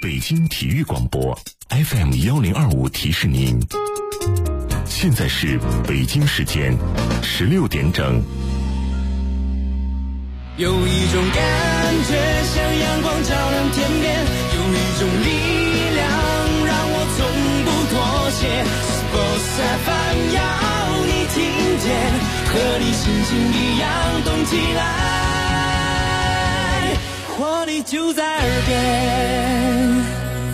北京体育广播 FM1025提示您，现在是北京时间16点整。 有一种感觉像阳光照亮天边，有一种力量让我从不妥协。Sports FM 要你听见，和你心情一样动起来，活力就在耳边。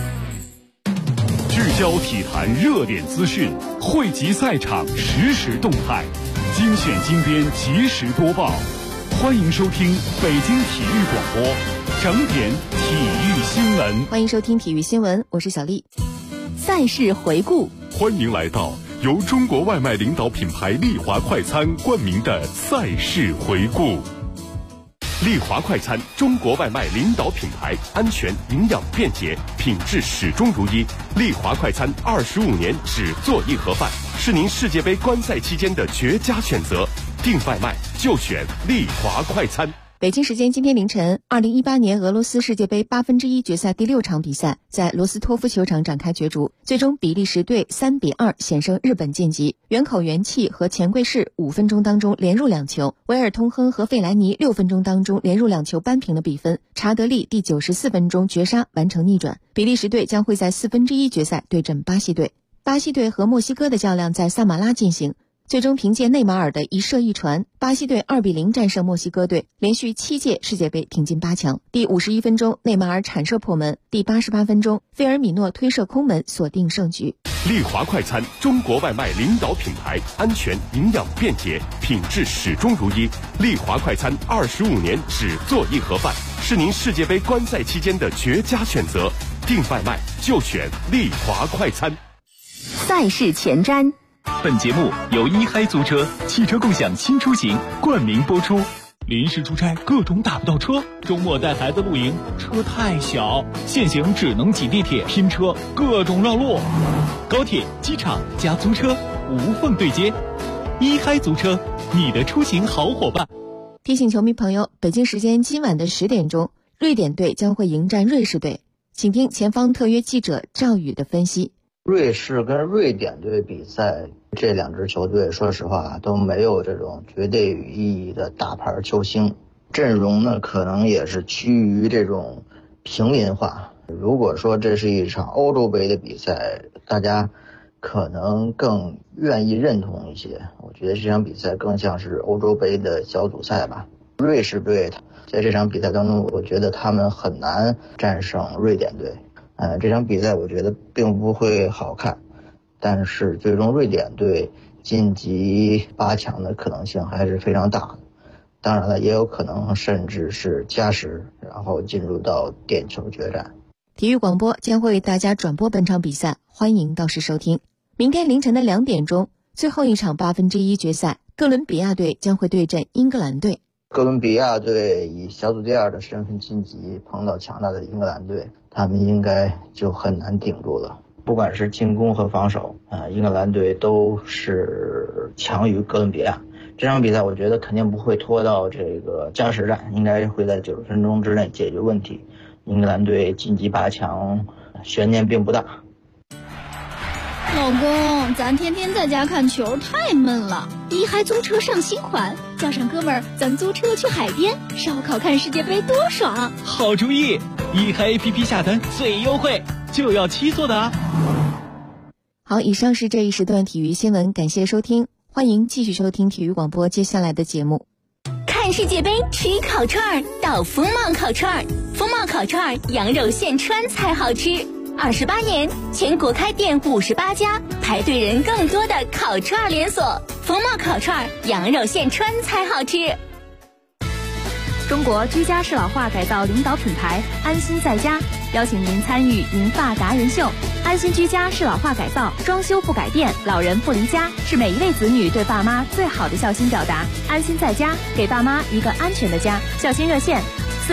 聚焦体坛热点资讯，汇集赛场实时动态，精选精编及时播报。欢迎收听北京体育广播整点体育新闻。 欢迎收听体育新闻，我是小丽。赛事回顾， 欢迎来到由中国外卖领导品牌丽华快餐冠名的赛事回顾。丽华快餐，中国外卖领导品牌，安全、营养、便捷，品质始终如一。丽华快餐25年只做一盒饭，是您世界杯观赛期间的绝佳选择。订外卖就选丽华快餐。 北京时间今天凌晨，2018年俄罗斯世界杯1/8决赛第6场比赛在罗斯托夫球场展开角逐，最终比利时队3-2险胜日本晋级。原口元气和钱贵士5分钟当中连入2球，维尔通亨和费莱尼6分钟当中连入2球扳平了比分。查德利第94分钟绝杀完成逆转。比利时队将会在1/4决赛对阵巴西队。巴西队和墨西哥的较量在萨马拉进行。最终凭借内马尔的一射一传，巴西队2-0战胜墨西哥队，连续7届世界杯挺进8强。第51分钟，内马尔铲射破门；第88分钟，费尔米诺推射空门，锁定胜局。 丽华快餐，中国外卖领导品牌，安全、营养、便捷，品质始终如一。丽华快餐25年只做一盒饭，是您世界杯观赛期间的绝佳选择。订外卖就选丽华快餐。 赛事前瞻。 本节目由一嗨租车汽车共享新出行冠名播出。临时出差各种打不到车，周末带孩子露营车太小，限行只能挤地铁拼车，各种绕路。高铁、机场加租车无缝对接，一嗨租车，你的出行好伙伴。 提醒球迷朋友，北京时间今晚的10点钟，瑞典队将会迎战瑞士队，请听前方特约记者赵宇的分析。 瑞士跟瑞典队比赛，这两支球队说实话都没有这种绝对意义的大牌球星，阵容呢可能也是趋于这种平民化。如果说这是一场欧洲杯的比赛，大家可能更愿意认同一些。我觉得这场比赛更像是欧洲杯的小组赛吧。瑞士队在这场比赛当中，我觉得他们很难战胜瑞典队。这场比赛我觉得并不会好看，但是最终瑞典队晋级8强的可能性还是非常大的。当然了，也有可能甚至是加时，然后进入到点球决战。 体育广播将会为大家转播本场比赛，欢迎到时收听。明天凌晨的2点钟，最后一场1/8决赛，哥伦比亚队将会对阵英格兰队。 哥伦比亚队以小组第2的身份晋级，碰到强大的英格兰队，他们应该就很难顶住了。不管是进攻和防守，英格兰队都是强于哥伦比亚。这场比赛我觉得肯定不会拖到这个加时战，应该会在90分钟之内解决问题。英格兰队晋级8强，悬念并不大。 老公，咱天天在家看球太闷了，一嗨租车上新款，叫上哥们儿，咱租车去海边烧烤看世界杯多爽！ 好主意，一嗨 APP 下单最优惠，就要7座的啊！ 好，以上是这一时段体育新闻，感谢收听，欢迎继续收听体育广播接下来的节目。 看世界杯吃烤串到风貌烤串，风貌烤串羊肉现穿才好吃。28年，全国开店58家，排队人更多的烤串连锁。风貌烤串，羊肉现穿才好吃。 中国居家适老化改造领导品牌安心在家，邀请您参与银发达人秀。安心居家适老化改造，装修不改变，老人不离家，是每一位子女对爸妈最好的孝心表达。安心在家，给爸妈一个安全的家。孝心热线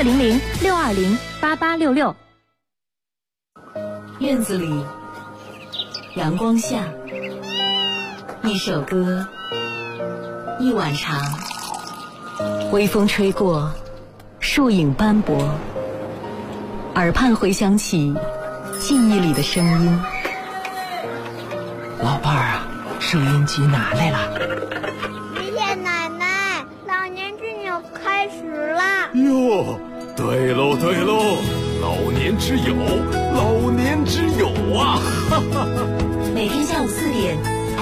400-620-8866。 院子里，阳光下，一首歌，一碗茶，微风吹过，树影斑驳，耳畔回响起记忆里的声音。 老伴儿啊，收音机拿来了。 爷爷奶奶，老年之友开始了。 哟，对喽对喽，老年之友，老年之友啊！哈哈哈。 每天下午4点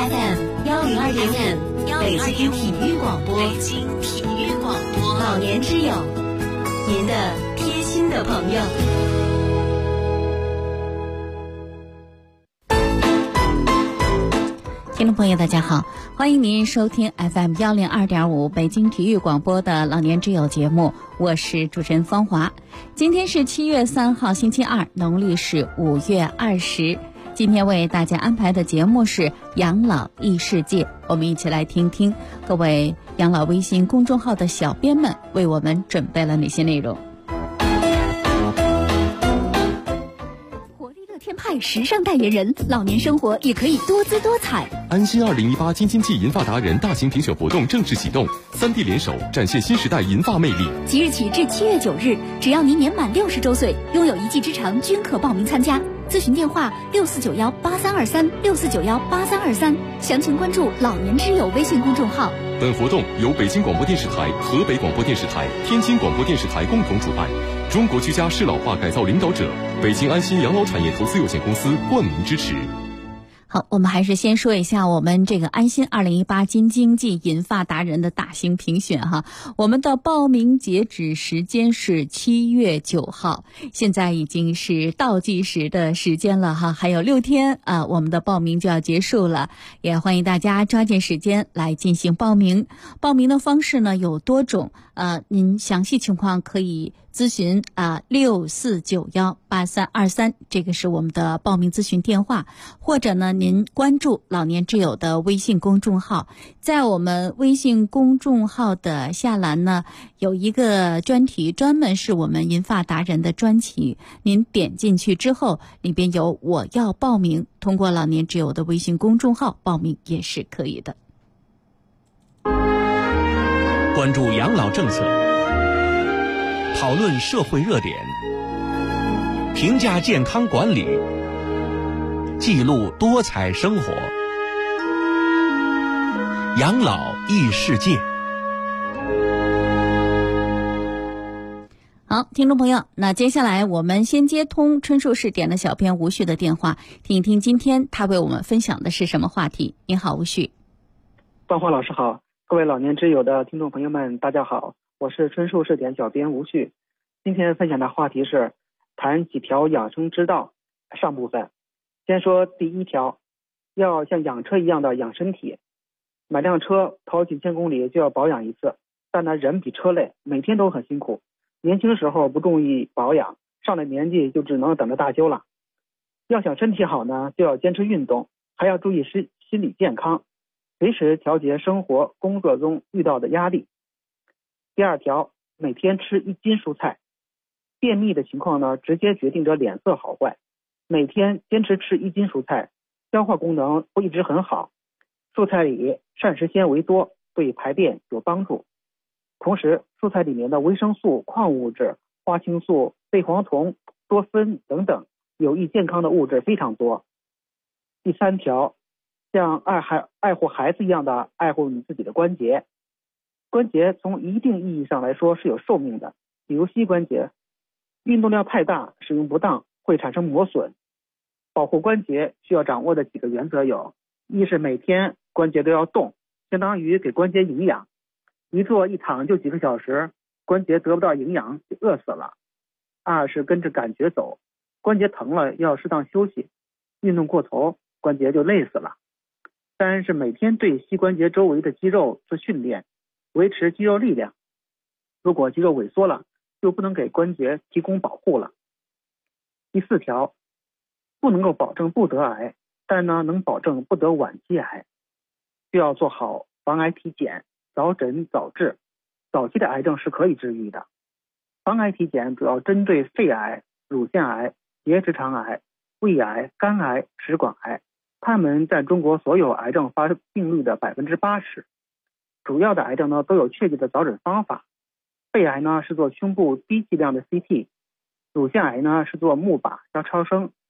FM102.5北京体育广播，北京体育广播，老年之友，您的贴心的朋友。 听众朋友大家好，欢迎您收听 FM102.5 北京体育广播的老年之友节目，我是主持人芳华。今天是7月3号星期二，农历是5月20。今天为大家安排的节目是养老异世界，我们一起来听听各位养老微信公众号的小编们为我们准备了哪些内容。 天派时尚代言人，老年生活也可以多姿多彩。 安心2018京津冀银发达人大型评选活动正式启动，3地联手展现新时代银发魅力。 即日起至7月9日，只要您年满60周岁，拥有1技之长，均可报名参加。咨询电话64918364918323，详情关注老年之友微信公众号。 本活动由北京广播电视台、河北广播电视台、天津广播电视台共同主办，中国居家适老化改造领导者北京安心养老产业投资有限公司冠名支持。 好，我们还是先说一下我们这个安心2018京津冀银发达人的大型评选哈。我们的报名截止时间是7月9号，现在已经是倒计时的时间了哈，还有6天啊，我们的报名就要结束了，也欢迎大家抓紧时间来进行报名。报名的方式呢有多种，您详细情况可以咨询64918323，这个是我们的报名咨询电话，或者呢您关注老年之友的微信公众号，在我们微信公众号的下栏呢有一个专题，专门是我们银发达人的专辑，您点进去之后里边有我要报名，通过老年之友的微信公众号报名也是可以的。 关注养老政策，讨论社会热点，评价健康管理，记录多彩生活，养老异世界。 好，听众朋友，那接下来我们先接通春树试点的小编吴旭的电话，听一听今天他为我们分享的是什么话题。你好，吴旭。 芳华老师好，各位老年之友的听众朋友们大家好，我是春树试点小编吴旭。今天分享的话题是谈几条养生之道上部分。先说第1条，要像养车一样的养身体。买辆车跑几千公里就要保养一次，但呢人比车累，每天都很辛苦。年轻时候不注意保养，上了年纪就只能等着大修了。要想身体好呢，就要坚持运动，还要注意心理健康，随时调节生活工作中遇到的压力。第2条，每天吃1斤蔬菜。便秘的情况呢，直接决定着脸色好坏。每天坚持吃1斤蔬菜，消化功能会一直很好。蔬菜里膳食纤维多，对排便有帮助。同时，蔬菜里面的维生素、矿物质、花青素、类黄酮、多酚等等有益健康的物质非常多。第3条，像爱护孩子一样的爱护你自己的关节。关节从一定意义上来说是有寿命的，比如膝关节，运动量太大，使用不当会产生磨损。保护关节需要掌握的几个原则有：一是每天关节都要动，相当于给关节营养。一坐一躺就几个小时，关节得不到营养就饿死了。2是跟着感觉走，关节疼了要适当休息，运动过头关节就累死了。3是每天对膝关节周围的肌肉做训练，维持肌肉力量。如果肌肉萎缩了，就不能给关节提供保护了。第4条，不能够保证不得癌，但呢能保证不得晚期癌。需要做好防癌体检，早诊早治，早期的癌症是可以治愈的。防癌体检主要针对肺癌、乳腺癌、结直肠癌、胃癌、肝癌、食管癌，它们占中国所有癌症发病率的 80%。 主要的癌症呢都有确切的早诊方法。肺癌呢是做胸部低剂量的 CT， 乳腺癌呢是做钼靶加超声，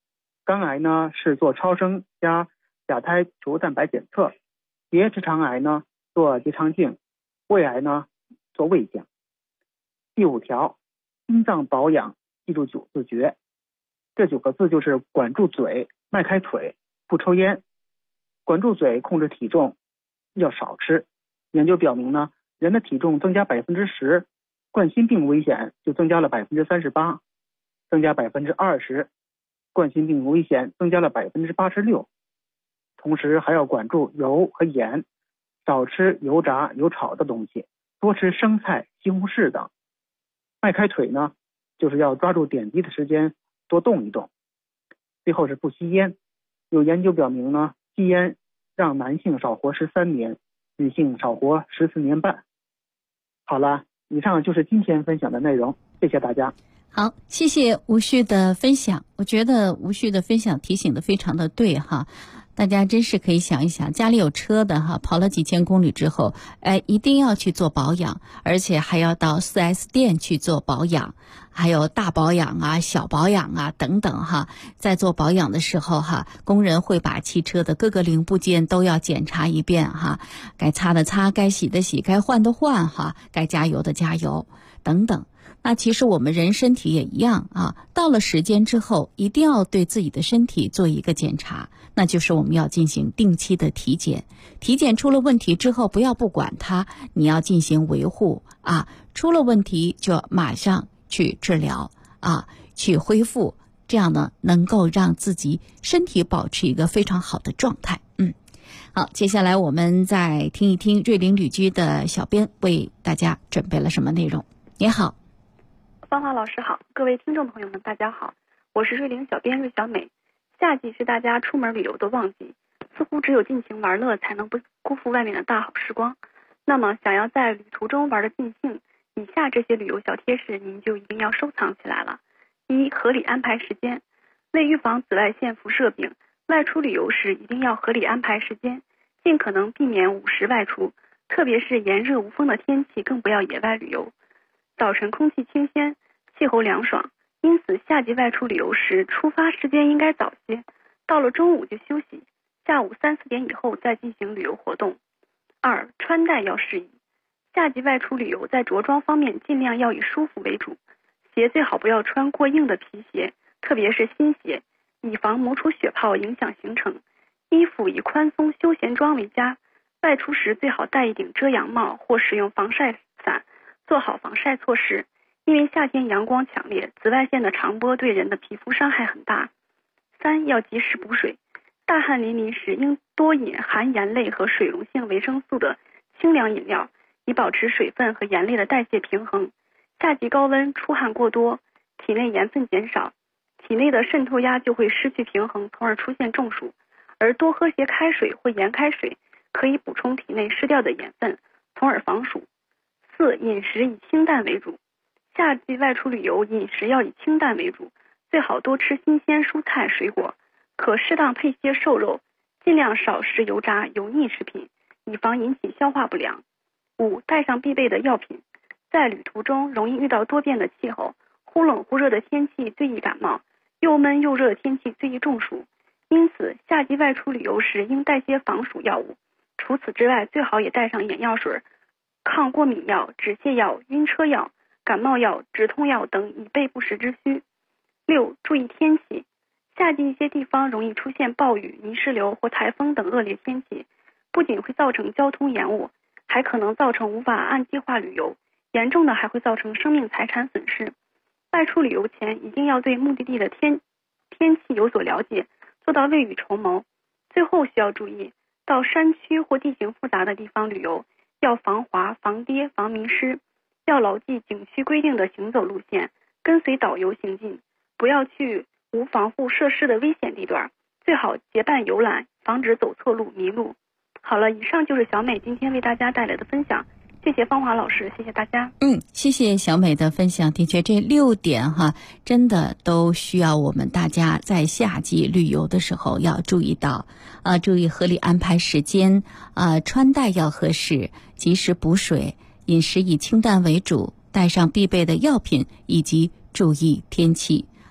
肝癌呢是做超声加甲胎球蛋白检测，结直肠癌呢做结肠镜，胃癌呢做胃镜。第5条，心脏保养记住9字诀，这9个字就是管住嘴，迈开腿，不抽烟。管住嘴，控制体重，要少吃。研究表明呢，人的体重增加10%，冠心病危险就增加了38%，增加20%，冠心病危险增加了86%。同时还要管住油和盐，少吃油炸油炒的东西，多吃生菜、西红柿等。迈开腿呢，就是要抓住点滴的时间，多动一动。最后是不吸烟，有研究表明呢，吸烟让男性少活13年，女性少活14年半。好了，以上就是今天分享的内容，谢谢大家。 好，谢谢吴旭的分享。我觉得吴旭的分享提醒的非常的对哈，大家真是可以想一想，家里有车的哈，跑了几千公里之后，一定要去做保养，而且还要到 4S 店去做保养，还有大保养啊、小保养啊等等哈。在做保养的时候哈，工人会把汽车的各个零部件都要检查一遍哈，该擦的擦，该洗的洗，该换的换哈，该加油的加油等等。那其实我们人身体也一样啊，到了时间之后，一定要对自己的身体做一个检查，那就是我们要进行定期的体检。体检出了问题之后，不要不管它，你要进行维护啊，出了问题就马上去治疗啊，去恢复，这样呢能够让自己身体保持一个非常好的状态。好，接下来我们再听一听瑞林旅居的小编为大家准备了什么内容。你好。 芳华老师好，各位听众朋友们大家好，我是瑞林小编瑞小美。夏季是大家出门旅游的旺季，似乎只有尽情玩乐才能不辜负外面的大好时光。那么想要在旅途中玩得尽兴，以下这些旅游小贴士您就一定要收藏起来了。1、合理安排时间。为预防紫外线辐射病，外出旅游时一定要合理安排时间，尽可能避免午时外出，特别是炎热无风的天气更不要野外旅游。早晨空气清新，气候凉爽，因此夏季外出旅游时出发时间应该早些，到了中午就休息，下午3、4点以后再进行旅游活动。2、穿戴要适宜。夏季外出旅游在着装方面尽量要以舒服为主，鞋最好不要穿过硬的皮鞋，特别是新鞋，以防磨出血泡影响行程。衣服以宽松休闲装为佳，外出时最好戴一顶遮阳帽或使用防晒伞，做好防晒措施，因为夏天阳光强烈，紫外线的长波对人的皮肤伤害很大。3、要及时补水。大汗淋漓时应多饮含盐类和水溶性维生素的清凉饮料，以保持水分和盐类的代谢平衡。夏季高温出汗过多，体内盐分减少，体内的渗透压就会失去平衡，从而出现中暑。而多喝些开水或盐开水，可以补充体内失掉的盐分，从而防暑。4、饮食以清淡为主。夏季外出旅游，饮食要以清淡为主，最好多吃新鲜蔬菜水果，可适当配些瘦肉，尽量少食油炸油腻食品，以防引起消化不良。5、带上必备的药品。在旅途中容易遇到多变的气候，忽冷忽热的天气最易感冒，又闷又热天气最易中暑，因此夏季外出旅游时应带些防暑药物。除此之外，最好也带上眼药水、抗过敏药、止泻药、晕车药、感冒药、止痛药等，以备不时之需。6、注意天气。夏季一些地方容易出现暴雨、泥石流或台风等恶劣天气，不仅会造成交通延误，还可能造成无法按计划旅游，严重的还会造成生命财产损失。外出旅游前一定要对目的地的天气有所了解，做到未雨绸缪。最后需要注意，到山区或地形复杂的地方旅游，要防滑、防跌、防迷失，要牢记景区规定的行走路线，跟随导游行进，不要去无防护设施的危险地段，最好结伴游览，防止走错路迷路。好了，以上就是小美今天为大家带来的分享，谢谢芳华老师，谢谢大家。 谢谢小美的分享。的确，这6点哈，真的都需要我们大家在夏季旅游的时候要注意到注意合理安排时间穿戴要合适，及时补水，饮食以清淡为主，带上必备的药品，以及注意天气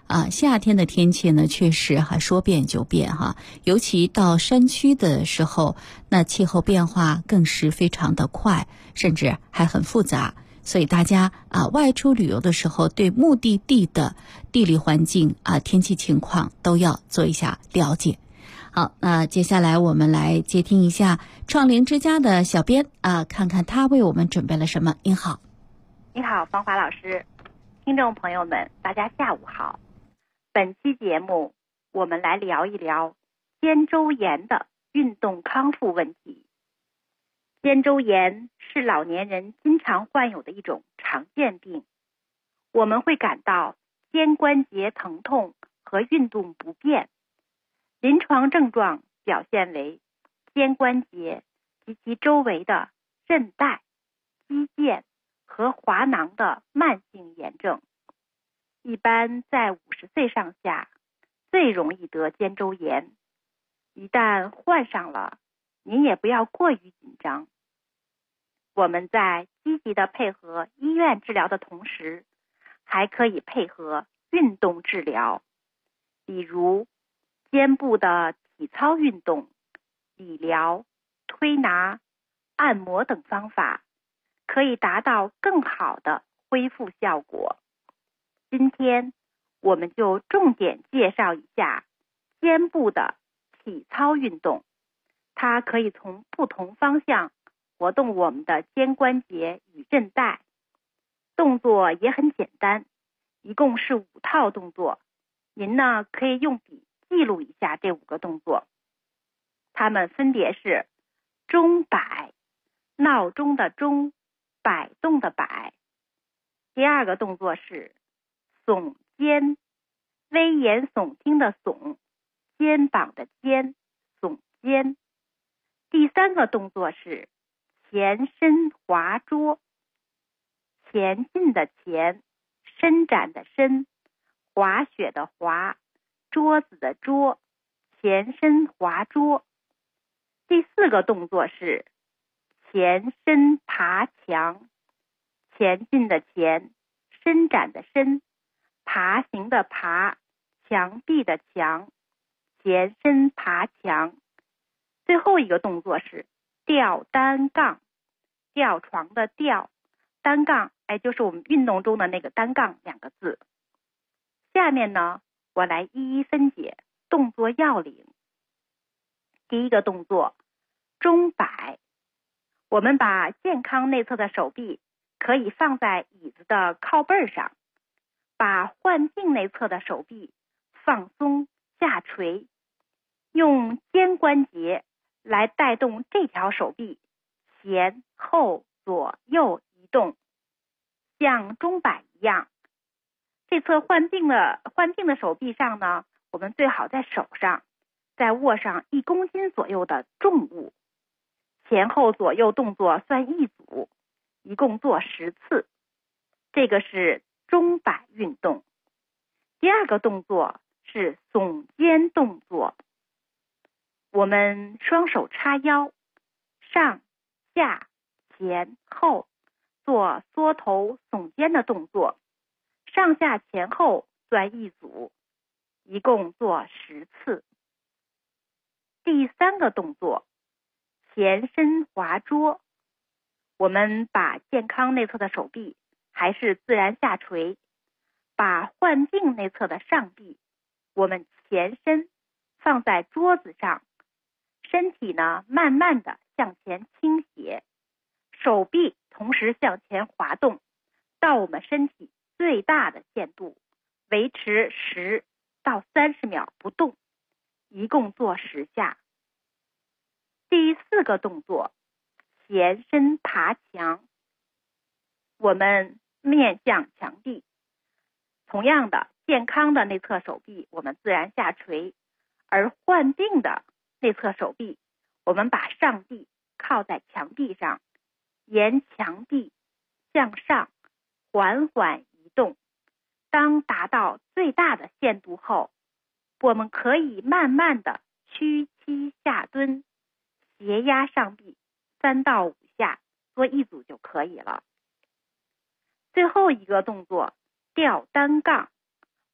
夏天的天气呢，确实说变就变哈，尤其到山区的时候，那气候变化更是非常的快，甚至还很复杂。所以大家外出旅游的时候，对目的地的地理环境天气情况都要做一下了解。好，那接下来我们来接听一下创灵之家的小编看看他为我们准备了什么。您好。 你好，芳华老师，听众朋友们，大家下午好。本期节目我们来聊一聊肩周炎的运动康复问题。肩周炎是老年人经常患有的一种常见病，我们会感到肩关节疼痛和运动不便。临床症状表现为肩关节及其周围的韧带、肌腱和滑囊的慢性炎症。一般在50岁上下最容易得肩周炎，一旦患上了，您也不要过于紧张。我们在积极的配合医院治疗的同时，还可以配合运动治疗，比如肩部的体操运动、理疗、推拿、按摩等方法，可以达到更好的恢复效果。今天我们就重点介绍一下肩部的体操运动，它可以从不同方向活动我们的肩关节与韧带。动作也很简单，一共是5套动作，您呢可以用笔记录一下这5个动作。它们分别是钟摆，闹钟的钟，摆动的摆。第2个动作是耸肩，危言耸听的耸，肩膀的肩，耸肩。第3个动作是前伸滑桌，前进的前，伸展的伸，滑雪的滑，桌子的桌，前伸滑桌。第4个动作是前伸爬墙，前进的前，伸展的伸，爬行的爬，墙壁的墙，前伸爬墙。最后一个动作是吊单杠，吊床的吊，单杠就是我们运动中的那个单杠2个字。下面呢，我来一一分解动作要领。第1个动作钟摆，我们把健康内侧的手臂可以放在椅子的靠背上，把患病内侧的手臂放松下垂，用肩关节来带动这条手臂前后左右移动，像钟摆一样。这侧患病的手臂上呢，我们最好在手上再握上1公斤左右的重物，前后左右动作算1组，一共做10次。这个是钟摆运动。第2个动作是耸肩动作，我们双手叉腰，上下前后做缩头耸肩的动作，上下前后算1组，一共做10次。第3个动作前伸滑桌，我们把健康内侧的手臂还是自然下垂，把患病内侧的上臂我们前伸放在桌子上，身体呢慢慢的向前倾斜，手臂同时向前滑动到我们身体最大的限度，维持10到30秒不动，一共做10下。第4个动作前伸爬墙，我们面向墙壁，同样的健康的内侧手臂我们自然下垂，而患病的内侧手臂我们把上臂靠在墙壁上，沿墙壁向上缓缓移动。当达到最大的限度后，我们可以慢慢的屈膝下蹲，斜压上臂3到5下，做1组就可以了。最后一个动作吊单杠，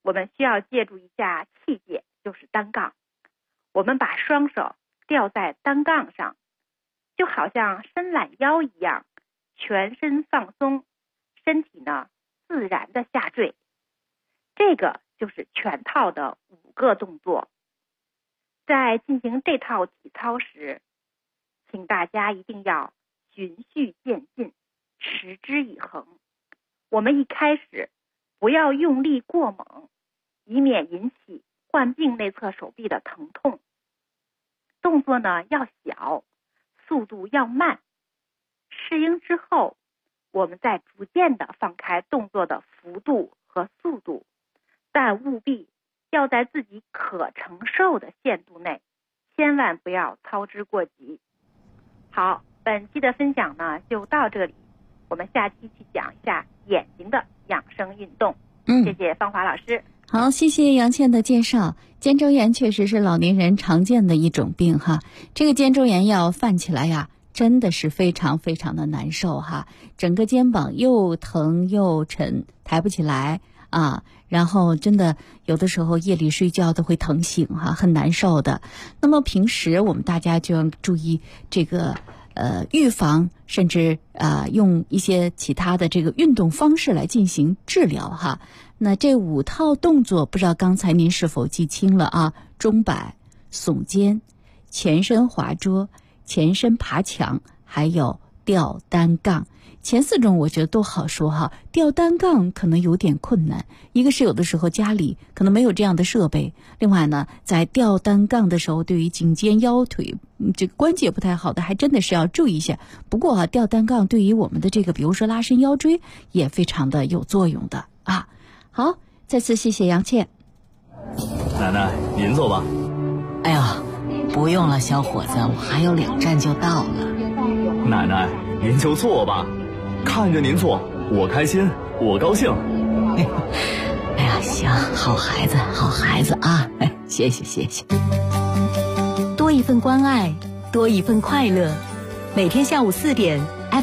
我们需要借助一下器械，就是单杠。我们把双手吊在单杠上，就好像伸懒腰一样，全身放松，身体呢自然的下坠。这个就是全套的5个动作。在进行这套体操时，请大家一定要循序渐进，持之以恒。我们一开始不要用力过猛，以免引起患病内侧手臂的疼痛。动作呢要小，速度要慢。适应之后，我们再逐渐的放开动作的幅度和速度，但务必要在自己可承受的限度内，千万不要操之过急。好，本期的分享呢就到这里，我们下期去讲一下眼睛的养生运动。谢谢芳华老师。 好，谢谢杨倩的介绍。肩周炎确实是老年人常见的一种病哈，这个肩周炎要犯起来呀，真的是非常非常的难受哈，整个肩膀又疼又沉，抬不起来啊，然后真的有的时候夜里睡觉都会疼醒哈，很难受的。那么平时我们大家就要注意这个预防，甚至用一些其他的这个运动方式来进行治疗哈。那这5套动作，不知道刚才您是否记清了啊？钟摆、耸肩、前身滑桌、前身爬墙，还有吊单杠。前4种我觉得都好说哈，吊单杠可能有点困难，一个是有的时候家里可能没有这样的设备，另外呢，在吊单杠的时候，对于颈肩腰腿这个关节不太好的，还真的是要注意一下。不过啊，吊单杠对于我们的这个，比如说拉伸腰椎，也非常的有作用的啊。好，再次谢谢杨倩。 奶奶，您坐吧。 哎呀，不用了，小伙子，我还有2站就到了。 奶奶，您就坐吧。看着您坐，我开心，我高兴。 哎呀，行，好孩子，好孩子啊！谢谢谢谢。 多一份关爱，多一份快乐。每天下午4点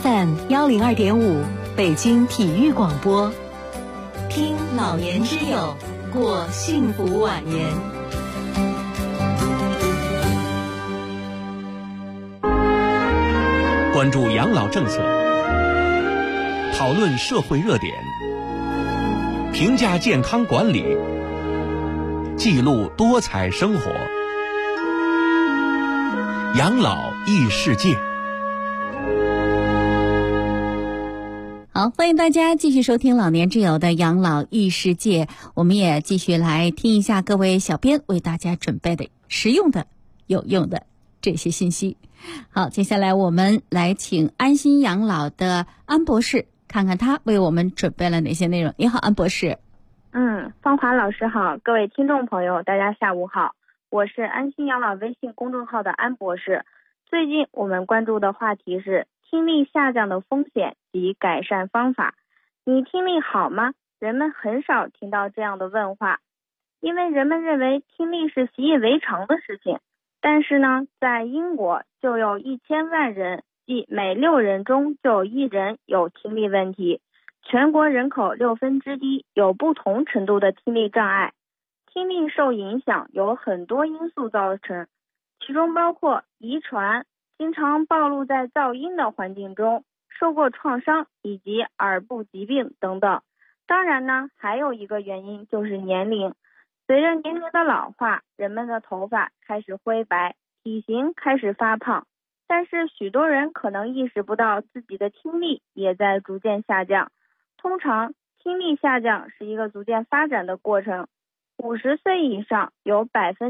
，FM102.5，北京体育广播，听老年之友，过幸福晚年。 关注养老政策，讨论社会热点，评价健康管理，记录多彩生活。养老异世界。 好，欢迎大家继续收听老年之友的养老异世界，我们也继续来听一下各位小编为大家准备的实用的、有用的这些信息。好，接下来我们来请安心养老的安博士，看看他为我们准备了哪些内容。你好，安博士。 芳华老师好，各位听众朋友，大家下午好，我是安心养老微信公众号的安博士。最近我们关注的话题是听力下降的风险及改善方法。你听力好吗？人们很少听到这样的问话，因为人们认为听力是习以为常的事情。但是呢，在英国就有1000万人，即每6人中就有1人有听力问题。全国人口1/6有不同程度的听力障碍。听力受影响有很多因素造成，其中包括遗传、经常暴露在噪音的环境中、受过创伤以及耳部疾病等等。当然呢，还有一个原因就是年龄。随着年龄的老化，人们的头发开始灰白，体型开始发胖，但是许多人可能意识不到自己的听力也在逐渐下降。通常听力下降是一个逐渐发展的过程，50岁以上有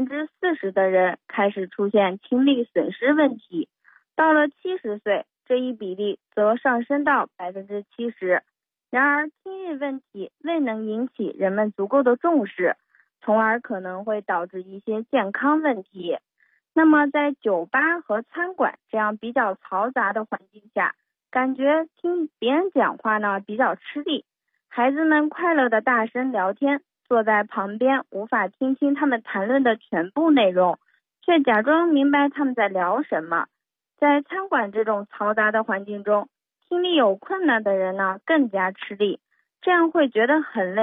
40%的人开始出现听力损失问题，到了70岁，这一比例则上升到70%。然而听力问题未能引起人们足够的重视，从而可能会导致一些健康问题。那么在酒吧和餐馆这样比较嘈杂的环境下，感觉听别人讲话呢比较吃力，孩子们快乐的大声聊天，坐在旁边无法听清他们谈论的全部内容，却假装明白他们在聊什么。在餐馆这种嘈杂的环境中，听力有困难的人呢更加吃力，这样会觉得很累，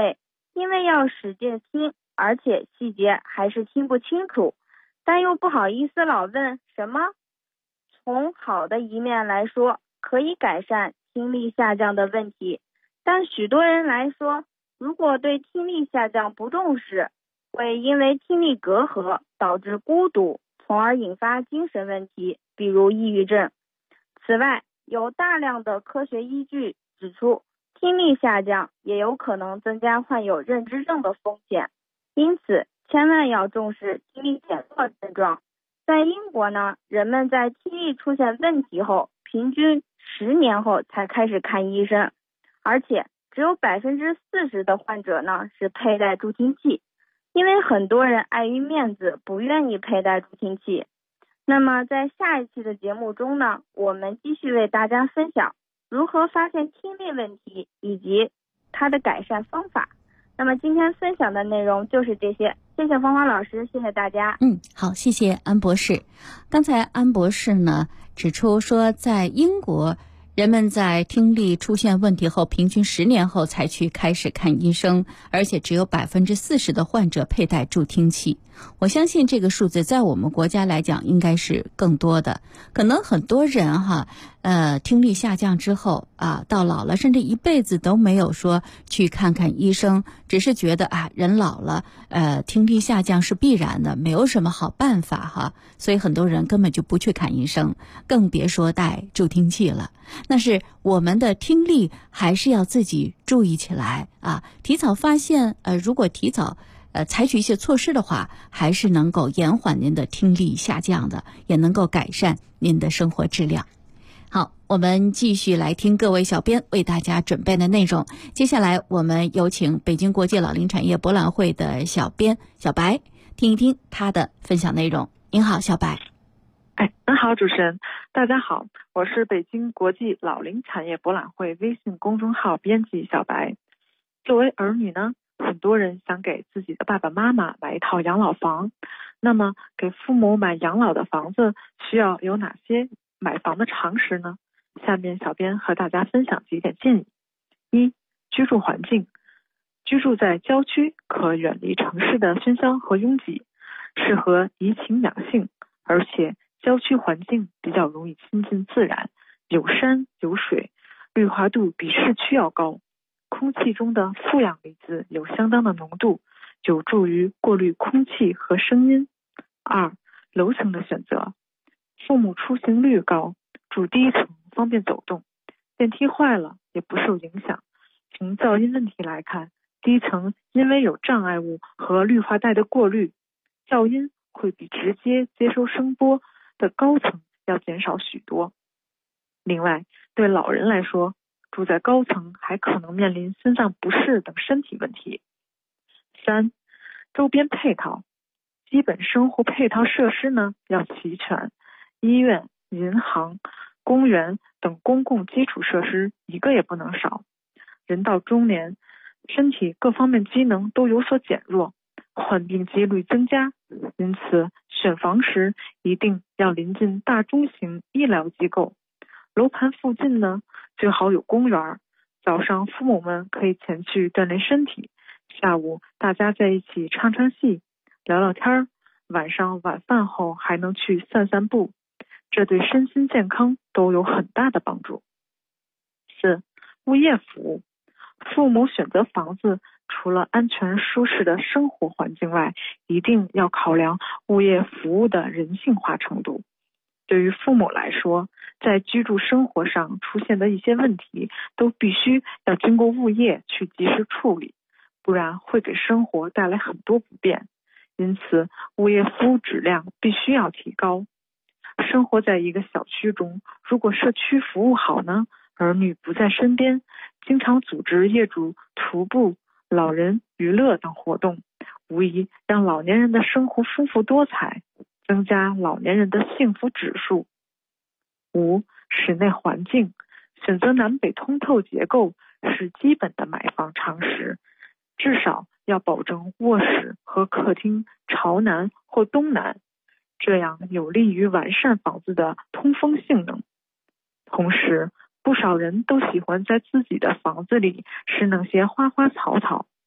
因为要使劲听，而且细节还是听不清楚，但又不好意思老问什么。从好的一面来说，可以改善听力下降的问题，但许多人来说，如果对听力下降不重视，会因为听力隔阂导致孤独，从而引发精神问题，比如抑郁症。此外，有大量的科学依据指出，听力下降也有可能增加患有认知症的风险，因此千万要重视听力减弱症状。在英国呢，人们在听力出现问题后，平均10年后才开始看医生，而且只有40%的患者呢是佩戴助听器，因为很多人碍于面子不愿意佩戴助听器。那么在下一期的节目中呢，我们继续为大家分享如何发现听力问题以及它的改善方法。那么今天分享的内容就是这些，谢谢芳华老师，谢谢大家。 好，谢谢安博士。刚才安博士呢指出说，在英国人们在听力出现问题后，平均10年后才去开始看医生，而且只有40%的患者佩戴助听器。我相信这个数字在我们国家来讲应该是更多的。可能很多人听力下降之后到老了，甚至一辈子都没有说去看看医生，只是觉得人老了，听力下降是必然的，没有什么好办法所以很多人根本就不去看医生，更别说戴助听器了。那是我们的听力还是要自己注意起来提早发现，如果提早采取一些措施的话，还是能够延缓您的听力下降的，也能够改善您的生活质量。好，我们继续来听各位小编为大家准备的内容。接下来我们有请北京国际老龄产业博览会的小编小白，听一听他的分享内容。您好，小白。 您好，主持人，大家好，我是北京国际老龄产业博览会微信公众号编辑小白。作为儿女呢，很多人想给自己的爸爸妈妈买一套养老房，那么给父母买养老的房子需要有哪些买房的常识呢？下面小编和大家分享几点建议。一、居住环境。居住在郊区可远离城市的喧嚣和拥挤，适合怡情养性，而且郊区环境比较容易亲近自然，有山有水，绿化度比市区要高，空气中的负氧离子有相当的浓度，有助于过滤空气和声音。二、楼层的选择。父母出行率高，住低层方便走动，电梯坏了也不受影响。从噪音问题来看，低层因为有障碍物和绿化带的过滤，噪音会比直接接收声波的高层要减少许多。另外，对老人来说，住在高层还可能面临心脏不适等身体问题。三、周边配套。基本生活配套设施呢要齐全，医院、银行、公园等公共基础设施一个也不能少。人到中年，身体各方面机能都有所减弱，患病几率增加，因此选房时一定要临近大中型医疗机构。楼盘附近呢最好有公园，早上父母们可以前去锻炼身体，下午大家在一起唱唱戏聊聊天，晚上晚饭后还能去散散步，这对身心健康都有很大的帮助。四、物业服务。父母选择房子，除了安全舒适的生活环境外，一定要考量物业服务的人性化程度。对于父母来说，在居住生活上出现的一些问题，都必须要经过物业去及时处理，不然会给生活带来很多不便。因此，物业服务质量必须要提高。生活在一个小区中，如果社区服务好呢，儿女不在身边，经常组织业主徒步、老人娱乐等活动，无疑让老年人的生活丰富多彩，增加老年人的幸福指数。五、室内环境。选择南北通透结构是基本的买房常识，至少要保证卧室和客厅朝南或东南，这样有利于完善房子的通风性能。同时，不少人都喜欢在自己的房子里施弄些花花草草，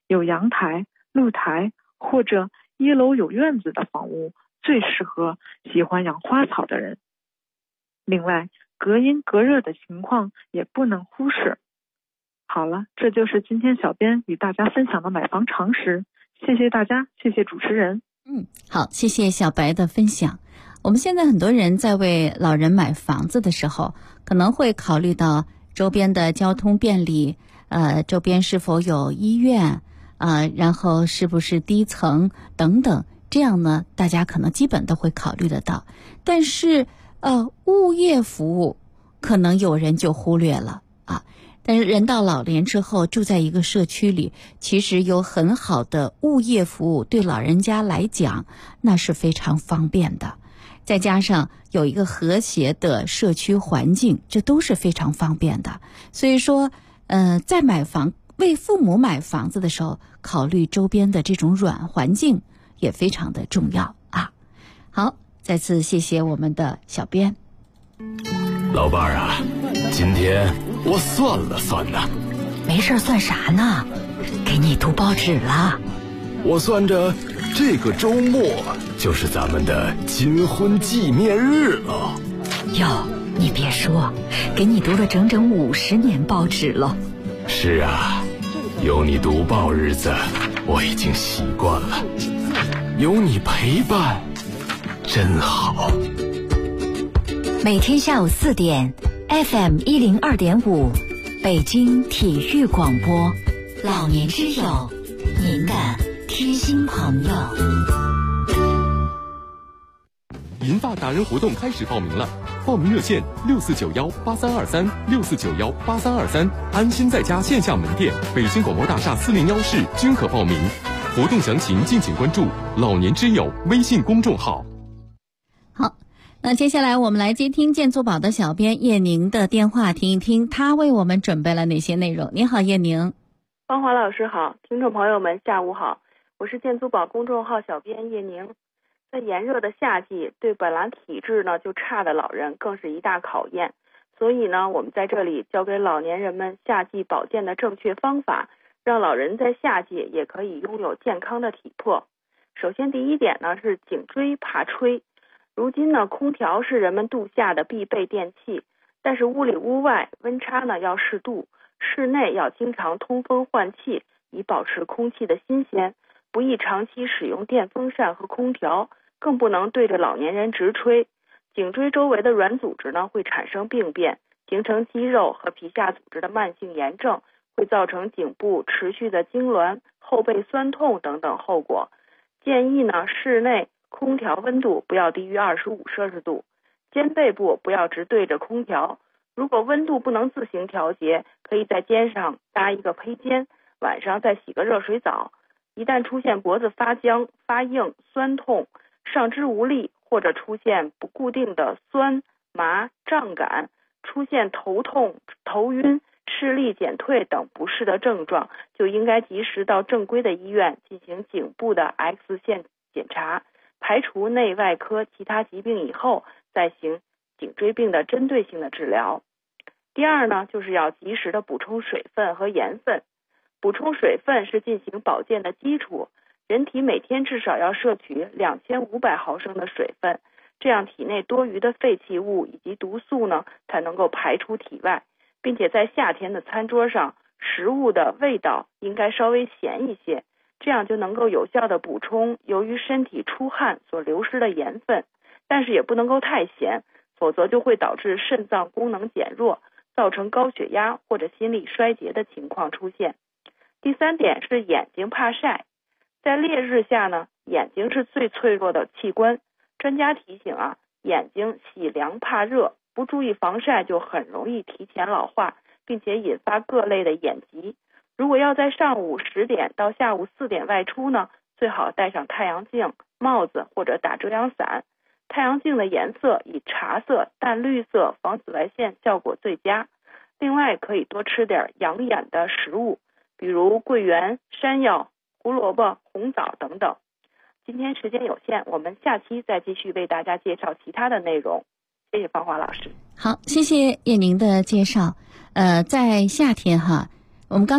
有阳台、露台或者一楼有院子的房屋最适合喜欢养花草的人。另外，隔音隔热的情况也不能忽视。好了，这就是今天小编与大家分享的买房常识。谢谢大家，谢谢主持人。 好，谢谢小白的分享。我们现在很多人在为老人买房子的时候，可能会考虑到周边的交通便利，周边是否有医院，然后是不是低层等等，这样呢，大家可能基本都会考虑得到。但是物业服务可能有人就忽略了啊。但是人到老年之后，住在一个社区里，其实有很好的物业服务，对老人家来讲那是非常方便的。再加上有一个和谐的社区环境，这都是非常方便的。所以说在为父母买房子的时候，考虑周边的这种软环境也非常的重要啊。好，再次谢谢我们的小编。 老伴儿啊，今天我算了算呢。 没事算啥呢？给你读报纸了。 我算着这个周末就是咱们的金婚纪念日了。 哟，你别说，给你读了整整50年报纸了。 是啊，有你读报日子我已经习惯了，有你陪伴真好。 每天下午4点 FM 102.5北京体育广播，老年之友，您的贴心朋友。 银发达人活动开始报名了，报名热线6491832364918323，安心在家线下门店、北京广播大厦401室均可报名。活动详情敬请关注老年之友微信公众号。 好，那接下来我们来接听建租宝的小编叶宁的电话，听一听他为我们准备了哪些内容。你好，叶宁。 芳华老师好，听众朋友们下午好，我是建租宝公众号小编叶宁。在炎热的夏季，对本来体质呢就差的老人更是一大考验，所以呢，我们在这里教给老年人们夏季保健的正确方法，让老人在夏季也可以拥有健康的体魄。首先第一点呢是颈椎怕吹。如今呢，空调是人们度夏的必备电器，但是屋里屋外温差呢要适度，室内要经常通风换气，以保持空气的新鲜，不宜长期使用电风扇和空调，更不能对着老年人直吹。颈椎周围的软组织呢会产生病变，形成肌肉和皮下组织的慢性炎症，会造成颈部持续的痉挛、后背酸痛等等后果。建议呢，室内空调温度不要低于25摄氏度，肩背部不要直对着空调。如果温度不能自行调节，可以在肩上搭一个披肩，晚上再洗个热水澡。一旦出现脖子发僵、发硬、酸痛、上肢无力，或者出现不固定的酸、麻、胀感，出现头痛、头晕、视力减退等不适的症状，就应该及时到正规的医院进行颈部的 X 线检查，排除内外科其他疾病以后，再行颈椎病的针对性的治疗。第二呢，就是要及时的补充水分和盐分。补充水分是进行保健的基础，人体每天至少要摄取2500毫升的水分，这样体内多余的废弃物以及毒素呢才能够排出体外，并且在夏天的餐桌上，食物的味道应该稍微咸一些，这样就能够有效的补充由于身体出汗所流失的盐分，但是也不能够太咸，否则就会导致肾脏功能减弱，造成高血压或者心力衰竭的情况出现。第三点是眼睛怕晒。在烈日下呢，眼睛是最脆弱的器官。专家提醒啊，眼睛喜凉怕热，不注意防晒就很容易提前老化，并且引发各类的眼疾。如果要在上午10点到下午4点外出呢，最好戴上太阳镜、帽子或者打遮阳伞。太阳镜的颜色以茶色、淡绿色、防紫外线效果最佳。另外可以多吃点养眼的食物，比如桂圆、山药、胡萝卜、红枣等等。今天时间有限，我们下期再继续为大家介绍其他的内容。谢谢芳华老师。 好，谢谢叶宁的介绍。在夏天哈，我们刚才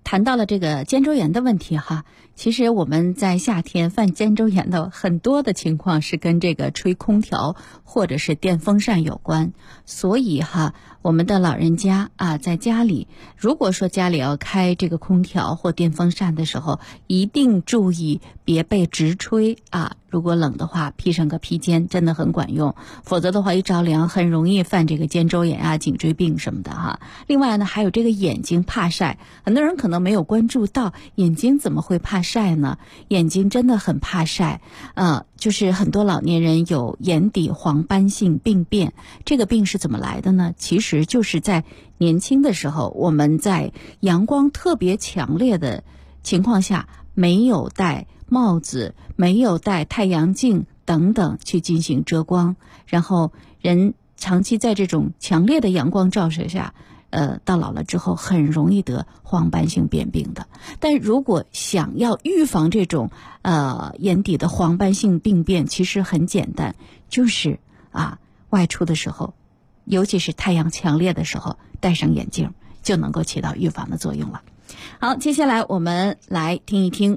谈到了这个肩周炎的问题哈，其实我们在夏天犯肩周炎的很多的情况是跟这个吹空调或者是电风扇有关，所以哈，我们的老人家啊，在家里如果说家里要开这个空调或电风扇的时候，一定注意别被直吹啊。如果冷的话，披上个披肩真的很管用，否则的话一着凉很容易犯这个肩周炎啊、颈椎病什么的哈。另外呢，还有这个眼睛怕晒，很多人可能没有关注到眼睛怎么会怕晒呢？眼睛真的很怕晒，就是很多老年人有眼底黄斑性病变，这个病是怎么来的呢？其实就是在年轻的时候，我们在阳光特别强烈的情况下，没有戴帽子，没有戴太阳镜等等去进行遮光，然后人长期在这种强烈的阳光照射下，到老了之后很容易得黄斑性变病的。但如果想要预防这种眼底的黄斑性病变，其实很简单，就是外出的时候，尤其是太阳强烈的时候，戴上眼镜就能够起到预防的作用了。好，接下来我们来听一听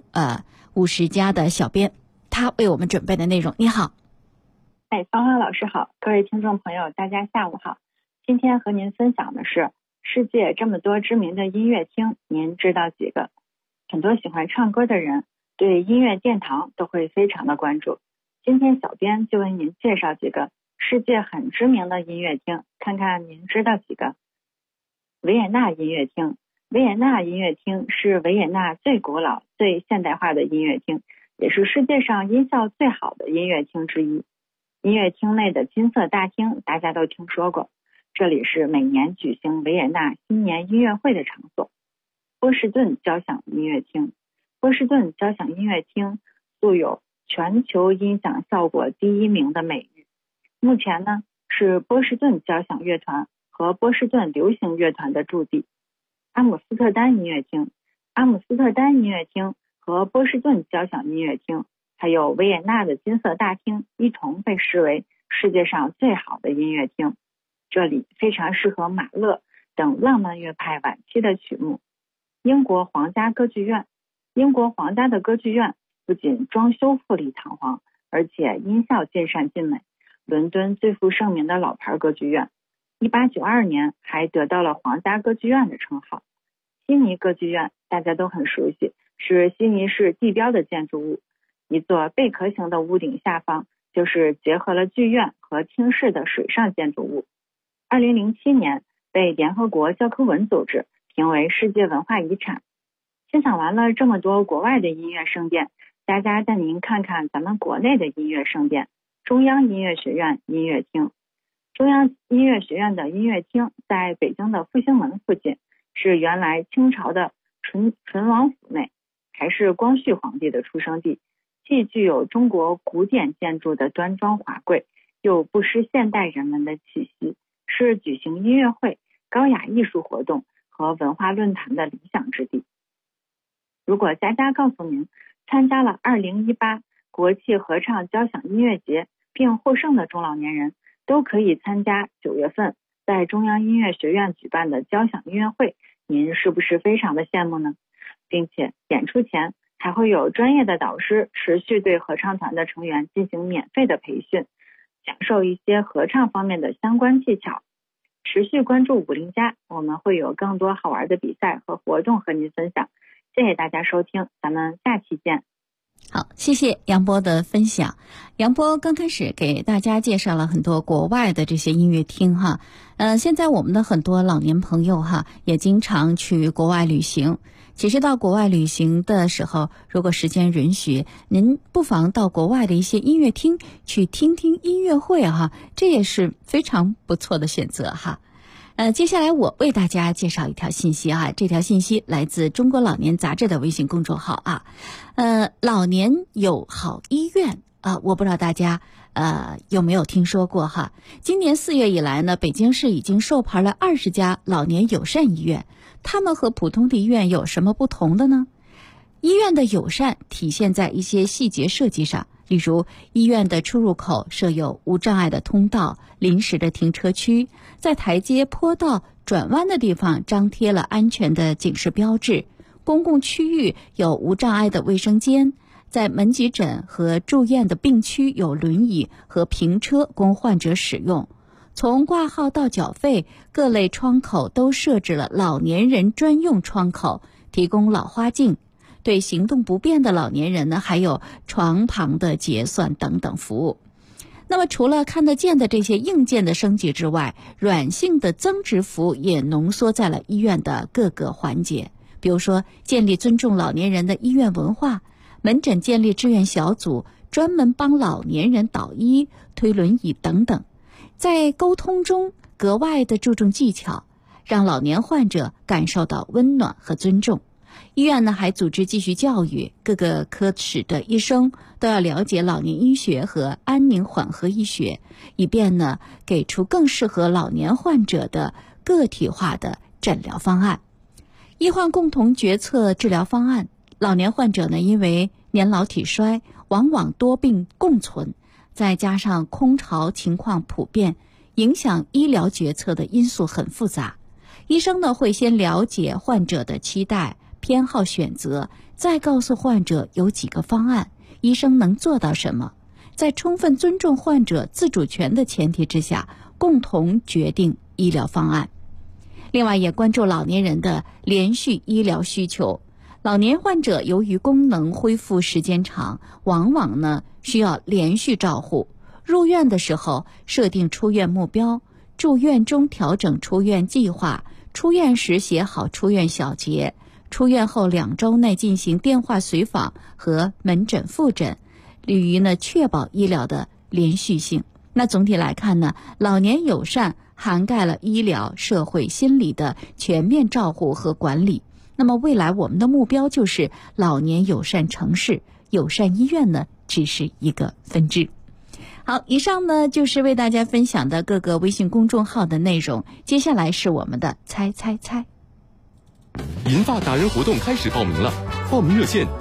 50家的小编他为我们准备的内容。你好。 芳华老师好，各位听众朋友大家下午好。今天和您分享的是世界这么多知名的音乐厅，您知道几个？很多喜欢唱歌的人对音乐殿堂都会非常的关注，今天小编就为您介绍几个世界很知名的音乐厅，看看您知道几个。维也纳音乐厅，维也纳音乐厅是维也纳最古老、最现代化的音乐厅，也是世界上音效最好的音乐厅之一。音乐厅内的金色大厅大家都听说过，这里是每年举行维也纳新年音乐会的场所。波士顿交响音乐厅，波士顿交响音乐厅素有全球音响效果第1名的美誉。目前呢，是波士顿交响乐团和波士顿流行乐团的驻地。阿姆斯特丹音乐厅，阿姆斯特丹音乐厅和波士顿交响音乐厅还有维也纳的金色大厅一同被视为世界上最好的音乐厅，这里非常适合马勒等浪漫乐派晚期的曲目。英国皇家歌剧院，英国皇家的歌剧院不仅装修富丽堂皇，而且音效尽善尽美，伦敦最负盛名的老牌歌剧院，1892年还得到了皇家歌剧院的称号。悉尼歌剧院大家都很熟悉，是悉尼市地标的建筑物，一座贝壳形的屋顶下方就是结合了剧院和厅室的水上建筑物。2007年被联合国教科文组织评为世界文化遗产。欣赏完了这么多国外的音乐圣殿，佳佳带您看看咱们国内的音乐圣殿——中央音乐学院音乐厅。中央音乐学院的音乐厅在北京的复兴门附近，是原来清朝的淳王府内，还是光绪皇帝的出生地，既具有中国古典建筑的端庄华贵，又不失现代人们的气息，是举行音乐会、高雅艺术活动和文化论坛的理想之地。如果佳佳告诉您参加了2018国际合唱交响音乐节并获胜的中老年人，都可以参加9月份在中央音乐学院举办的交响音乐会，您是不是非常的羡慕呢？并且演出前还会有专业的导师持续对合唱团的成员进行免费的培训，讲授一些合唱方面的相关技巧。持续关注50加，我们会有更多好玩的比赛和活动和您分享。谢谢大家收听，咱们下期见。 好，谢谢杨波的分享。杨波刚开始给大家介绍了很多国外的这些音乐厅哈，现在我们的很多老年朋友哈，也经常去国外旅行。其实到国外旅行的时候，如果时间允许，您不妨到国外的一些音乐厅去听听音乐会哈，这也是非常不错的选择哈。接下来我为大家介绍一条信息啊，这条信息来自中国老年杂志的微信公众号啊，老年友好医院啊，我不知道大家有没有听说过哈？今年4月以来呢，北京市已经授牌了20家老年友善医院，他们和普通的医院有什么不同的呢？医院的友善体现在一些细节设计上，例如医院的出入口设有无障碍的通道、临时的停车区，在台阶、坡道、转弯的地方张贴了安全的警示标志， 公共区域有无障碍的卫生间，在门急诊和住院的病区有轮椅和平车供患者使用。从挂号到缴费，各类窗口都设置了老年人专用窗口，提供老花镜。对行动不便的老年人呢，还有床旁的结算等等服务。那么除了看得见的这些硬件的升级之外，软性的增值服务也浓缩在了医院的各个环节。比如说，建立尊重老年人的医院文化，门诊建立志愿小组，专门帮老年人导医、推轮椅等等。在沟通中格外的注重技巧，让老年患者感受到温暖和尊重。医院呢还组织继续教育，各个科室的医生都要了解老年医学和安宁缓和医学，以便呢给出更适合老年患者的个体化的诊疗方案。医患共同决策治疗方案，老年患者呢因为年老体衰，往往多病共存，再加上空巢情况普遍，影响医疗决策的因素很复杂。医生呢会先了解患者的期待、偏好、选择，再告诉患者有几个方案，医生能做到什么，在充分尊重患者自主权的前提之下，共同决定医疗方案。另外也关注老年人的连续医疗需求。老年患者由于功能恢复时间长，往往呢需要连续照护。入院的时候设定出院目标，住院中调整出院计划，出院时写好出院小结，出院后2周内进行电话随访和门诊复诊，利于呢确保医疗的连续性。那总体来看呢，老年友善涵盖了医疗、社会、心理的全面照护和管理。那么未来我们的目标就是老年友善城市，友善医院呢只是一个分支。好，以上呢就是为大家分享的各个微信公众号的内容，接下来是我们的猜猜猜。 银发达人活动开始报名了，报名热线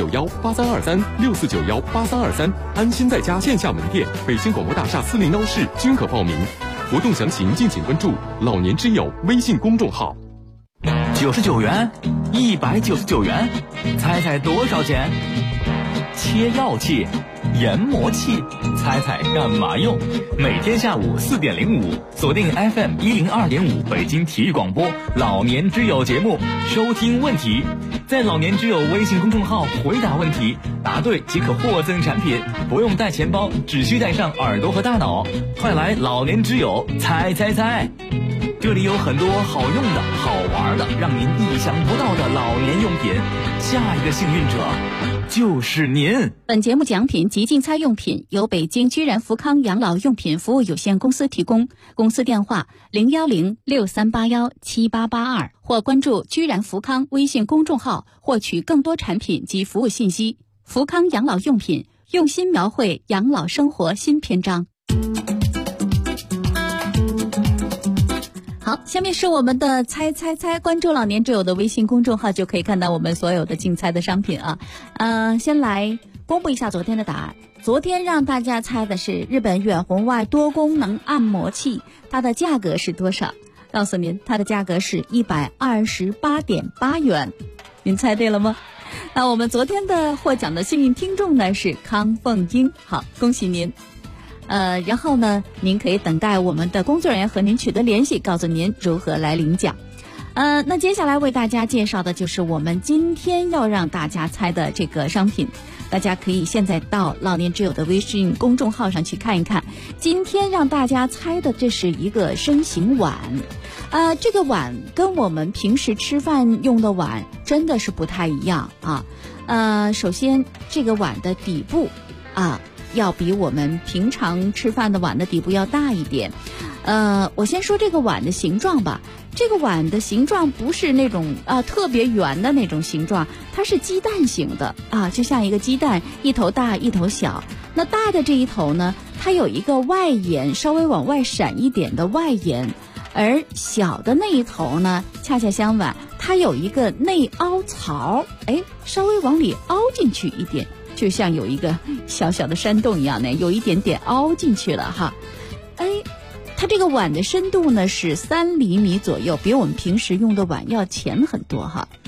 64918323 64918323，安心在家线下门店、北京广播大厦401号室均可报名。活动详情敬请关注老年之友微信公众号。 99元，199元，猜猜多少钱？切药器、研磨器，猜猜干嘛用？每天下午4点05，锁定 FM 102.5北京体育广播老年之友节目，收听问题，在老年之友微信公众号回答问题，答对即可获赠产品，不用带钱包，只需带上耳朵和大脑。快来老年之友猜猜猜！这里有很多好用的、好玩的，让您意想不到的老年用品。下一个幸运者就是您。 本节目奖品及竞猜用品由北京居然福康养老用品服务有限公司提供，公司电话01063817882，或关注居然福康微信公众号获取更多产品及服务信息。福康养老用品，用心描绘养老生活新篇章。好，下面是我们的猜猜猜，关注老年之友的微信公众号就可以看到我们所有的竞猜的商品啊。先来公布一下昨天的答案。昨天让大家猜的是日本远红外多功能按摩器，它的价格是多少？告诉您，它的价格是128.8元。您猜对了吗？那我们昨天的获奖的幸运听众呢是康凤英，好，恭喜您。然后呢，您可以等待我们的工作人员和您取得联系，告诉您如何来领奖。那接下来为大家介绍的就是我们今天要让大家猜的这个商品，大家可以现在到老年之友的微信公众号上去看一看。今天让大家猜的这是一个身形碗，这个碗跟我们平时吃饭用的碗真的是不太一样啊。首先这个碗的底部要比我们平常吃饭的碗的底部要大一点。我先说这个碗的形状吧。这个碗的形状不是那种特别圆的那种形状，它是鸡蛋形的就像一个鸡蛋，一头大一头小。那大的这一头呢，它有一个外沿，稍微往外闪一点的外沿，而小的那一头呢，恰恰相反，它有一个内凹槽，稍微往里凹进去一点，就像有一个小小的山洞一样的，有一点点凹进去了哈。它这个碗的深度呢是3厘米左右，比我们平时用的碗要浅很多哈。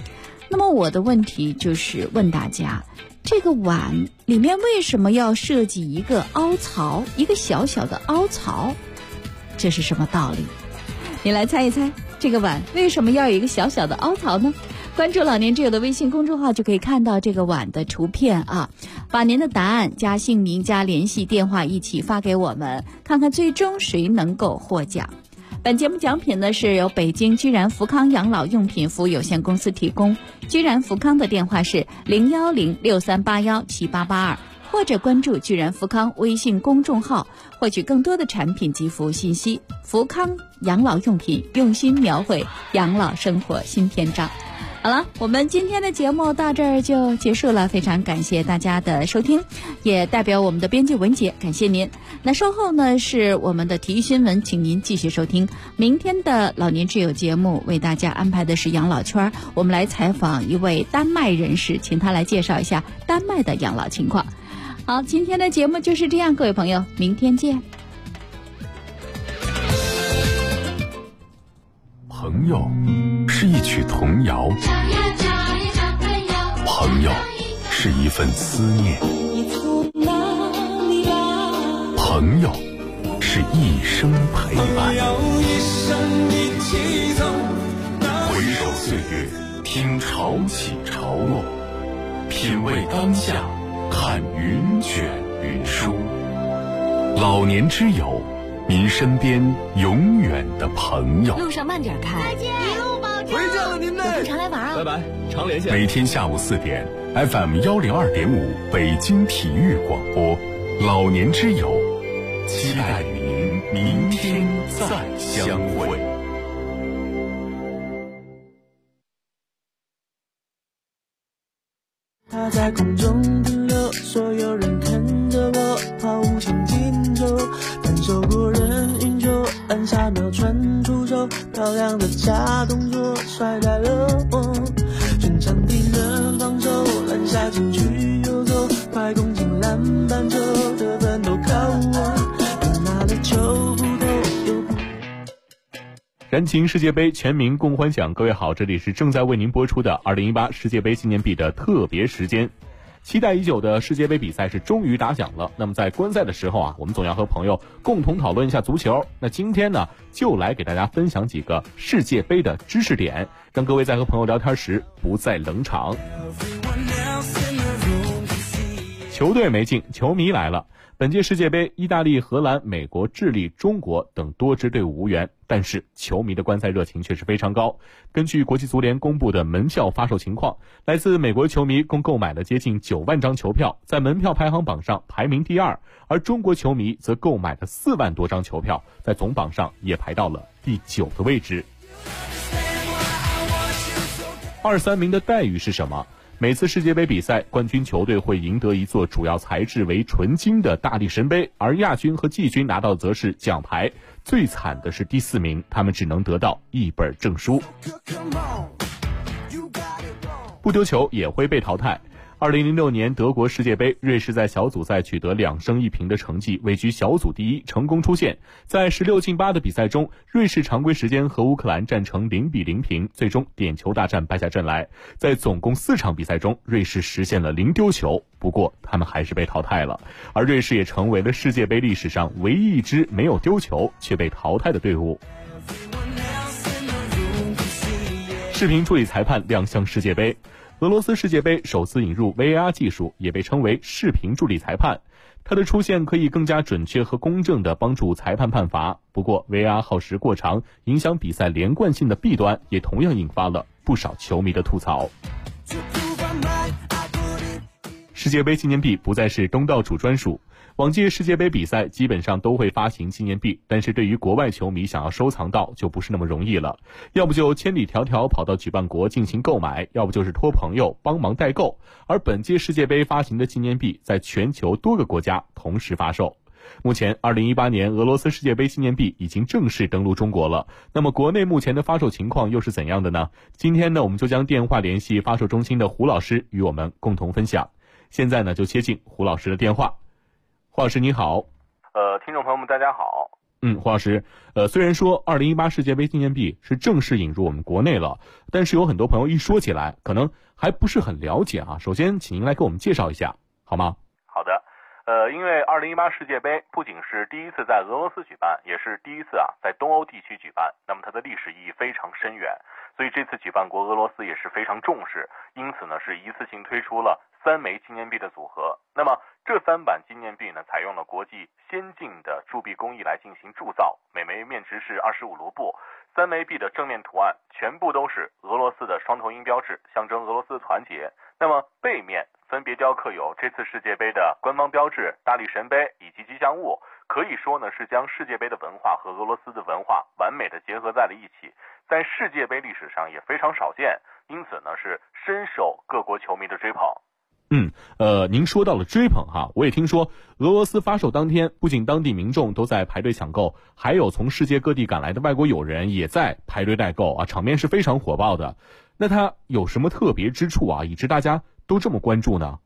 那么我的问题就是问大家，这个碗里面为什么要设计一个凹槽，一个小小的凹槽？这是什么道理？你来猜一猜，这个碗为什么要有一个小小的凹槽呢？关注老年之友的微信公众号就可以看到这个碗的图片啊，把您的答案加姓名加联系电话一起发给我们，看看最终谁能够获奖。本节目奖品呢是由北京居然福康养老用品服务有限公司提供，居然福康的电话是01063817882，或者关注居然福康微信公众号，获取更多的产品及服务信息。福康养老用品，用心描绘养老生活新篇章。好了，我们今天的节目到这儿就结束了，非常感谢大家的收听，也代表我们的编辑文杰感谢您。那稍后呢是我们的体育新闻，请您继续收听。明天的老年之友节目为大家安排的是养老圈，我们来采访一位丹麦人士，请他来介绍一下丹麦的养老情况。好，今天的节目就是这样，各位朋友，明天见。 朋友是一曲童谣，朋友是一份思念，朋友是一生陪伴。回首岁月，听潮起潮落，品味当下，看云卷云舒。老年之友，您身边永远的朋友。 路上慢点开， 再见，一路保重。 回见了您嘞， 有空常来玩啊。 拜拜，常联系。 每天下午4点 FM 102.5北京体育广播，老年之友，期待与您明天再相会。 他在空中停留，所有人看着我，毫无前进走，感受过人运球，按下秒传出手，漂亮的假动作甩开了我，全场敌人防守，篮下禁区游走，快攻进篮板球，得分都靠我，我拿了球不投又不。 燃情世界杯，全民共欢享。各位好，这里是正在为您播出的2018世界杯纪念币的特别时间。期待已久的世界杯比赛是终于打响了。那么在观赛的时候啊，我们总要和朋友共同讨论一下足球。那今天呢，就来给大家分享几个世界杯的知识点，让各位在和朋友聊天时不再冷场。球队没进，球迷来了。本届世界杯，意大利、荷兰、美国、智利、中国等多支队伍无缘，但是球迷的观赛热情却是非常高。根据国际足联公布的门票发售情况，来自美国球迷共购买了接近9万张球票，在门票排行榜上排名第2，而中国球迷则购买了4万多张球票，在总榜上也排到了第9个位置。2、3名的待遇是什么？每次世界杯比赛，冠军球队会赢得一座主要材质为纯金的大力神杯，而亚军和季军拿到则是奖牌。最惨的是第4名，他们只能得到一本证书。不丢球也会被淘汰。2006年德国世界杯，瑞士在小组赛取得2胜1平的成绩，位居小组第1，成功出线。在16进8的比赛中，瑞士常规时间和乌克兰战成0-0平，最终点球大战败下阵来。在总共4场比赛中，瑞士实现了0丢球，不过他们还是被淘汰了。而瑞士也成为了世界杯历史上唯一一支没有丢球却被淘汰的队伍。视频助理裁判亮相世界杯。俄罗斯世界杯首次引入 VAR 技术，也被称为视频助理裁判。它的出现可以更加准确和公正地帮助裁判判罚。不过 VAR 耗时过长，影响比赛连贯性的弊端也同样引发了不少球迷的吐槽。世界杯纪念币不再是东道主专属。往届世界杯比赛基本上都会发行纪念币，但是对于国外球迷想要收藏到就不是那么容易了，要不就千里迢迢跑到举办国进行购买，要不就是托朋友帮忙代购。而本届世界杯发行的纪念币在全球多个国家同时发售。目前2018年俄罗斯世界杯纪念币已经正式登陆中国了，那么国内目前的发售情况又是怎样的呢？今天呢，我们就将电话联系发售中心的胡老师与我们共同分享。现在呢，就接进胡老师的电话。胡老师你好。 听众朋友们大家好。 黄老师，虽然说2018世界杯纪念币是正式引入我们国内了，但是有很多朋友一说起来，可能还不是很了解啊。首先，请您来给我们介绍一下，好吗？ 好的，因为2018世界杯不仅是第一次在俄罗斯举办，也是第一次在东欧地区举办，那么它的历史意义非常深远，所以这次举办国俄罗斯也是非常重视，因此呢是一次性推出了3枚纪念币的组合。那么这3版纪念币呢，采用了国际先进的铸币工艺来进行铸造，每枚面值是25卢布。3枚币的正面图案全部都是俄罗斯的双头鹰标志，象征俄罗斯的团结。那么背面分别雕刻有这次世界杯的官方标志、大力神杯以及吉祥物，可以说呢是将世界杯的文化和俄罗斯的文化完美的结合在了一起，在世界杯历史上也非常少见，因此呢是深受各国球迷的追捧。 您说到了追捧哈，我也听说俄罗斯发售当天，不仅当地民众都在排队抢购，还有从世界各地赶来的外国友人也在排队代购啊，场面是非常火爆的。那它有什么特别之处啊，以致大家都这么关注呢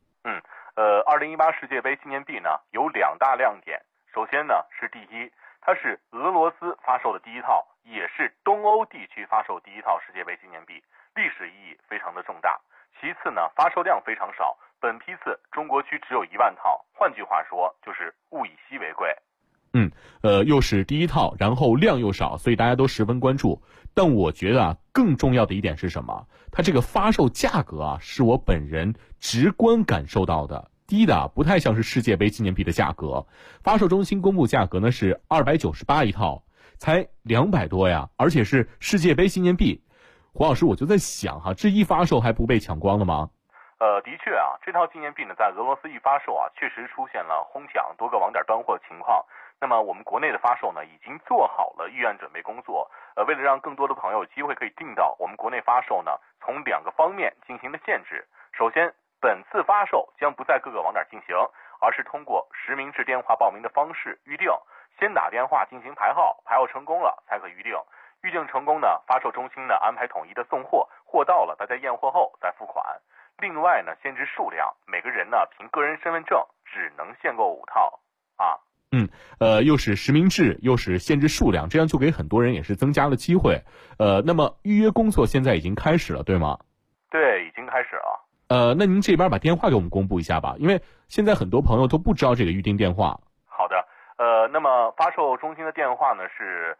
？2018世界杯纪念币呢有2大亮点。首先呢是第一，它是俄罗斯发售的第一套，也是东欧地区发售第一套世界杯纪念币，历史意义非常的重大。其次呢，发售量非常少，本批次中国区只有1万套，换句话说就是物以稀为贵。 又是第一套，然后量又少，所以大家都十分关注。但我觉得啊，更重要的一点是什么？它这个发售价格啊，是我本人直观感受到的低的，不太像是世界杯纪念币的价格。发售中心公布价格呢是298一套，才200多呀，而且是世界杯纪念币。黄老师，我就在想哈，这一发售还不被抢光了吗？ 的确啊，这套纪念币呢，在俄罗斯一发售啊，确实出现了哄抢、多个网点断货情况。那么我们国内的发售呢，已经做好了预案准备工作。为了让更多的朋友有机会可以订到，我们国内发售呢，从2个方面进行了限制。首先，本次发售将不在各个网点进行，而是通过实名制电话报名的方式预定，先打电话进行排号，排号成功了才可预定。预定成功呢，发售中心呢安排统一的送货，货到了大家验货后再付款。另外呢，限制数量，每个人呢凭个人身份证只能限购5套啊。 又是实名制，又是限制数量，这样就给很多人也是增加了机会。那么预约工作现在已经开始了，对吗？ 对，已经开始了。 那您这边把电话给我们公布一下吧，因为现在很多朋友都不知道这个预订电话。 好的，那么发售中心的电话呢是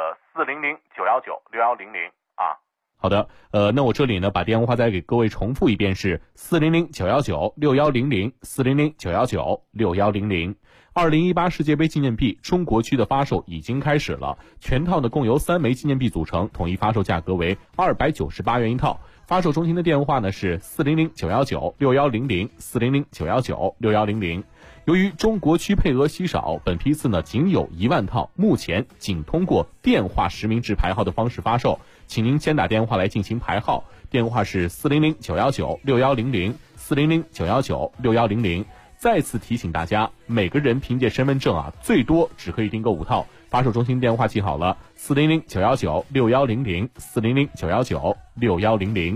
400-919-6100啊。 好的，那我这里呢把电话再给各位重复一遍，是400-919-6100 400-919-6100。2018世界杯纪念币中国区的发售已经开始了，全套呢共由3枚纪念币组成，统一发售价格为298元一套。发售中心的电话呢是400-919-6100 400-919-6100。由于中国区配额稀少，本批次呢仅有1万套，目前仅通过电话实名制排号的方式发售，请您先打电话来进行排号，电话是400-919-6100 400-919-6100。再次提醒大家，每个人凭借身份证啊，最多只可以订购5套。发售中心电话记好了，400-919-6100 400-919-6100。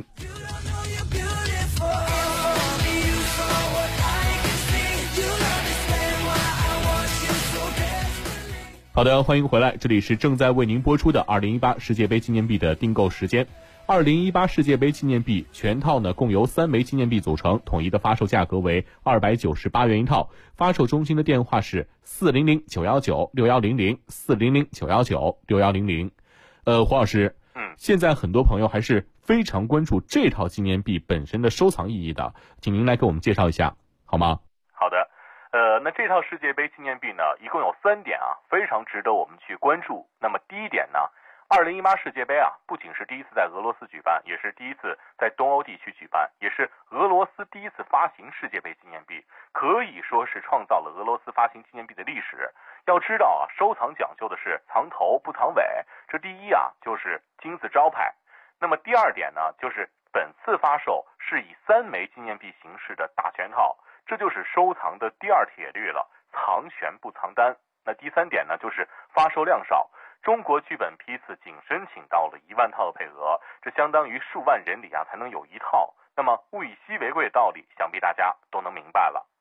好的，欢迎回来，这里是正在为您播出的2018世界杯纪念币的订购时间。2018世界杯纪念币全套呢共由3枚纪念币组成，统一的发售价格为298元一套。发售中心的电话是400-919-6100 400-919-6100。黄老师，现在很多朋友还是非常关注这套纪念币本身的收藏意义的，请您来给我们介绍一下好吗？ 好的，那这套世界杯纪念币呢，一共有3点啊，非常值得我们去关注。那么第一点呢，2018世界杯啊，不仅是第一次在俄罗斯举办，也是第一次在东欧地区举办，也是俄罗斯第一次发行世界杯纪念币，可以说是创造了俄罗斯发行纪念币的历史。要知道啊，收藏讲究的是藏头不藏尾，这第一啊就是金字招牌。那么第二点呢，就是本次发售是以3枚纪念币形式的大全套，这就是收藏的第2铁律了，藏全不藏单。那第3点呢，就是发售量少。中国剧本批次仅申请到了1万套的配额，这相当于数万人里啊才能有1套。那么物以稀为贵的道理，想必大家都能明白了。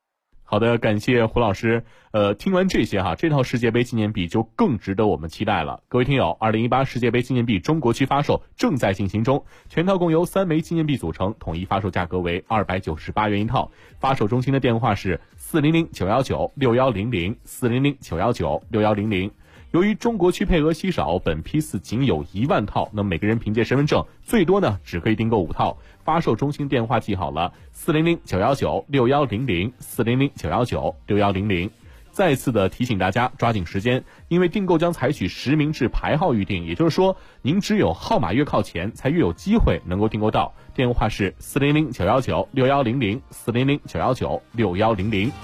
好的，感谢胡老师。听完这些这套世界杯纪念币就更值得我们期待了。各位听友，2018世界杯纪念币中国区发售正在进行中，全套共由3枚纪念币组成，统一发售价格为298元一套。发售中心的电话是400-919-6100 400-919-6100。由于中国区配额稀少，本批次仅有1万套，那么每个人凭借身份证最多呢只可以订购5套。发售中心电话记好了，400-919-6100 400-919-6100。再次的提醒大家抓紧时间，因为订购将采取实名制排号预订，也就是说您只有号码越靠前才越有机会能够订购到。电话是400-919-6100 400-919-6100。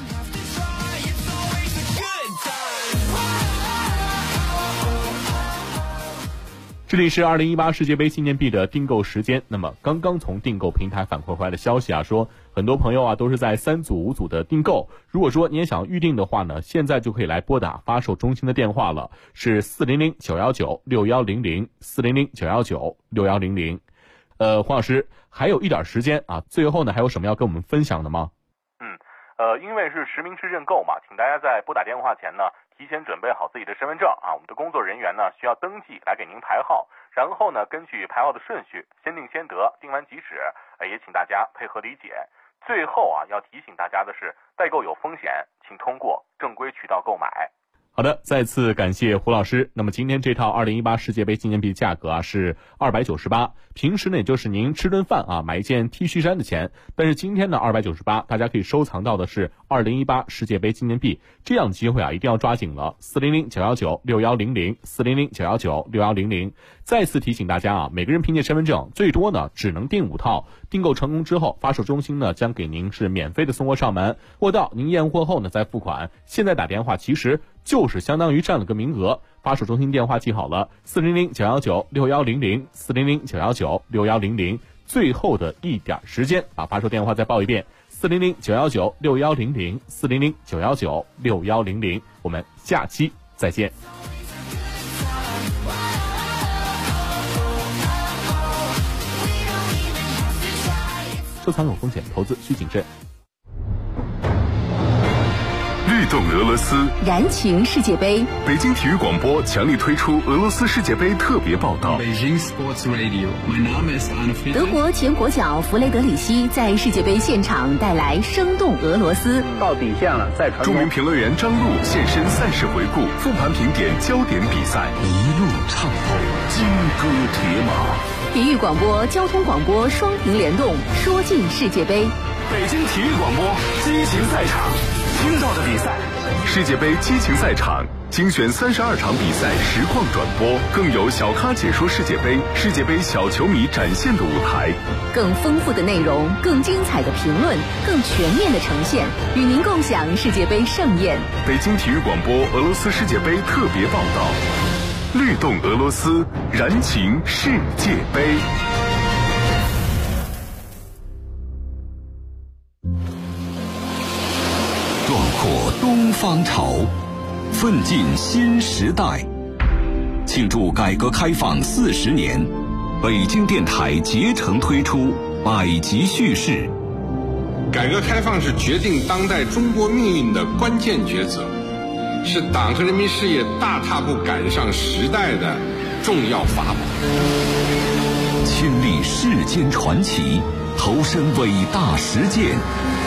这里是2018世界杯纪念币的订购时间。那么刚刚从订购平台反馈回来的消息说很多朋友都是在3组5组的订购。如果说你也想预定的话呢，现在就可以来拨打发售中心的电话了，是400-919-6100 400-919-6100。黄老师，还有一点时间最后呢还有什么要跟我们分享的吗？ 因为是实名制认购嘛，请大家在拨打电话前呢提前准备好自己的身份证我们的工作人员呢需要登记来给您排号，然后呢根据排号的顺序先定先得，定完即止，也请大家配合理解。最后要提醒大家的是，代购有风险，请通过正规渠道购买。 好的，再次感谢胡老师。那么今天这套2018世界杯纪念币价格是298，平时呢也就是您吃顿饭买一件 T 恤衫的钱，但是今天呢298，大家可以收藏到的是2018世界杯纪念币，这样机会一定要抓紧了。400-919-6100 400-919-6100。再次提醒大家每个人凭借身份证最多呢只能订5套，订购成功之后，发售中心呢将给您是免费的送货上门，货到您验货后呢再付款。现在打电话其实就是相当于占了个名额。发售中心电话记好了，400-919-6100 400-919-6100。最后的一点时间把发售电话再报一遍，400-919-6100 400-919-6100。我们下期再见。收藏有风险，投资需谨慎。 律动俄罗斯， 燃情世界杯。 北京体育广播强力推出俄罗斯世界杯特别报道。 德国前国脚弗雷德里希在世界杯现场带来生动俄罗斯。 到底线了，再传。 著名评论员张璐现身赛事回顾，复盘评点焦点比赛，一路畅通，金戈铁马。 体育广播、交通广播双屏联动，说尽世界杯。 北京体育广播激情赛场，听到的比赛，世界杯激情赛场精选32场比赛实况转播，更有小咖解说世界杯，世界杯小球迷展现的舞台， 更丰富的内容，更精彩的评论，更全面的呈现，与您共享世界杯盛宴。 北京体育广播俄罗斯世界杯特别报道，律动俄罗斯，燃情世界杯。 壮阔东方潮，奋进新时代。庆祝改革开放40年，北京电台竭诚推出百集叙事。 改革开放是决定当代中国命运的关键抉择，是党和人民事业大踏步赶上时代的重要法宝。 亲历世间传奇，投身伟大实践，